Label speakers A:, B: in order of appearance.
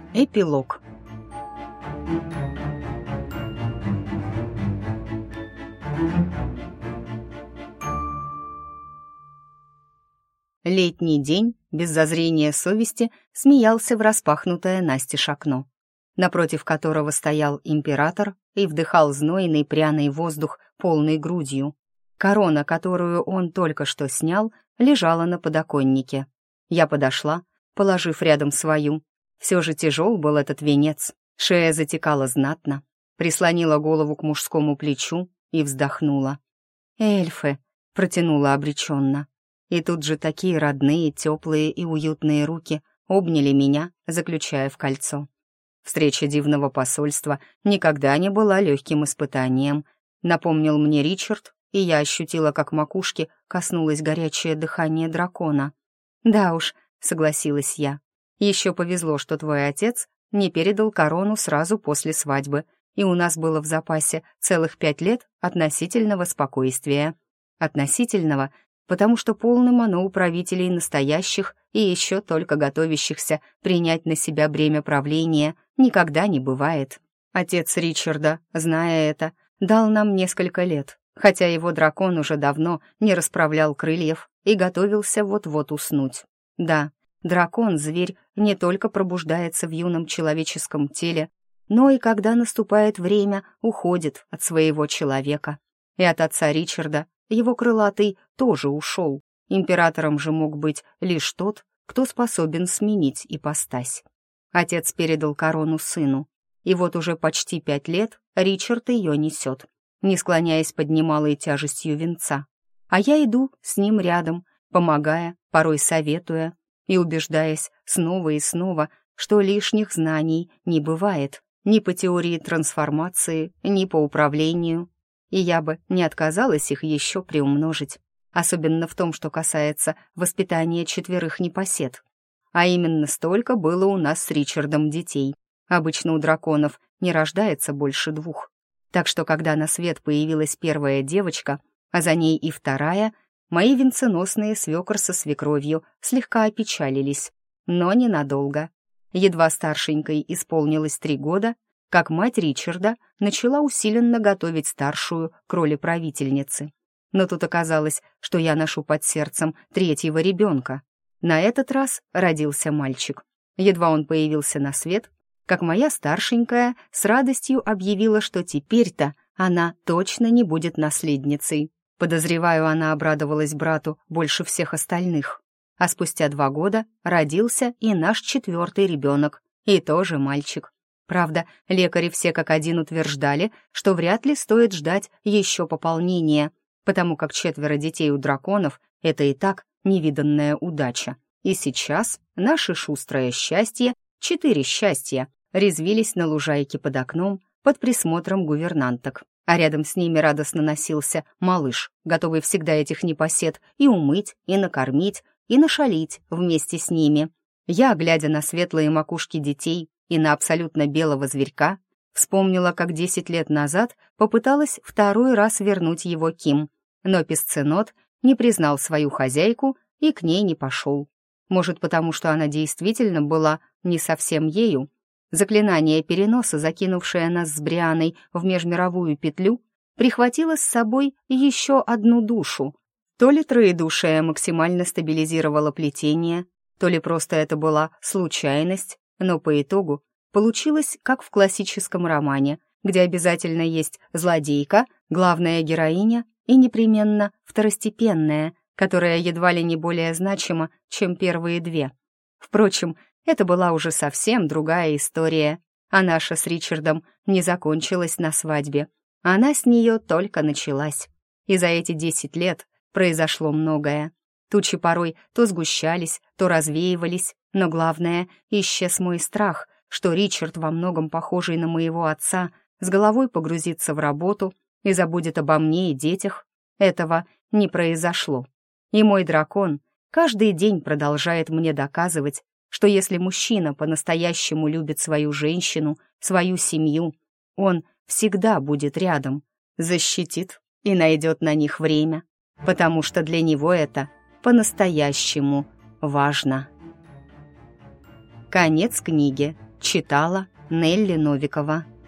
A: Эпилог. Летний день, без зазрения совести, смеялся в распахнутое настежь окно, напротив которого стоял император и вдыхал знойный пряный воздух полной грудью. Корона, которую он только что снял, лежала на подоконнике. Я подошла, положив рядом свою. Все же тяжел был этот венец, шея затекала знатно, прислонила голову к мужскому плечу и вздохнула. «Эльфы!» — протянула обреченно. И тут же такие родные, теплые и уютные руки обняли меня, заключая в кольцо. Встреча дивного посольства никогда не была легким испытанием, напомнил мне Ричард, и я ощутила, как макушки коснулось горячее дыхание дракона. «Да уж», — согласилась я. «Еще повезло, что твой отец не передал корону сразу после свадьбы, и у нас было в запасе целых 5 лет относительного спокойствия. Относительного, потому что полным оно у правителей настоящих и еще только готовящихся принять на себя бремя правления никогда не бывает. Отец Ричарда, зная это, дал нам несколько лет, хотя его дракон уже давно не расправлял крыльев и готовился вот-вот уснуть. Да, дракон, зверь, не только пробуждается в юном человеческом теле, но и когда наступает время, уходит от своего человека. И от отца Ричарда его крылатый тоже ушел. Императором же мог быть лишь тот, кто способен сменить ипостась. Отец передал корону сыну, и вот уже почти 5 лет Ричард ее несет, не склоняясь под немалой тяжестью венца. А я иду с ним рядом, помогая, порой советуя и убеждаясь снова и снова, что лишних знаний не бывает ни по теории трансформации, ни по управлению. И я бы не отказалась их еще приумножить, особенно в том, что касается воспитания 4 непосед. А именно столько было у нас с Ричардом детей. Обычно у драконов не рождается больше 2. Так что, когда на свет появилась первая девочка, а за ней и вторая, мои венценосные свекор со свекровью слегка опечалились, но ненадолго. Едва старшенькой исполнилось 3 года, как мать Ричарда начала усиленно готовить старшую к роли правительницы. Но тут оказалось, что я ношу под сердцем 3-го ребенка. На этот раз родился мальчик. Едва он появился на свет, как моя старшенькая с радостью объявила, что теперь-то она точно не будет наследницей. Подозреваю, она обрадовалась брату больше всех остальных. А спустя 2 года родился и наш 4-й ребенок, и тоже мальчик. Правда, лекари все как один утверждали, что вряд ли стоит ждать еще пополнения, потому как 4 детей у драконов — это и так невиданная удача. И сейчас наше шустрое счастье, 4 счастья, резвились на лужайке под окном под присмотром гувернанток, а рядом с ними радостно носился малыш, готовый всегда этих непосед и умыть, и накормить, и нашалить вместе с ними. Я, глядя на светлые макушки детей и на абсолютно белого зверька, вспомнила, как 10 лет назад попыталась 2-й раз вернуть его Ким, но Песценот не признал свою хозяйку и к ней не пошел. Может, потому что она действительно была не совсем ею. Заклинание переноса, закинувшее нас с Брианой в межмировую петлю, прихватило с собой еще одну душу. То ли троедушие максимально стабилизировало плетение, то ли просто это была случайность, но по итогу получилось, как в классическом романе, где обязательно есть злодейка, главная героиня и непременно второстепенная, которая едва ли не более значима, чем первые 2. Впрочем, это была уже совсем другая история, а наша с Ричардом не закончилась на свадьбе. Она с нее только началась. И за эти 10 лет произошло многое. Тучи порой то сгущались, то развеивались, но главное, исчез мой страх, что Ричард, во многом похожий на моего отца, с головой погрузится в работу и забудет обо мне и детях. Этого не произошло. И мой дракон каждый день продолжает мне доказывать, что если мужчина по-настоящему любит свою женщину, свою семью, он всегда будет рядом, защитит и найдет на них время, потому что для него это по-настоящему важно. Конец книги. Читала Нелли Новикова.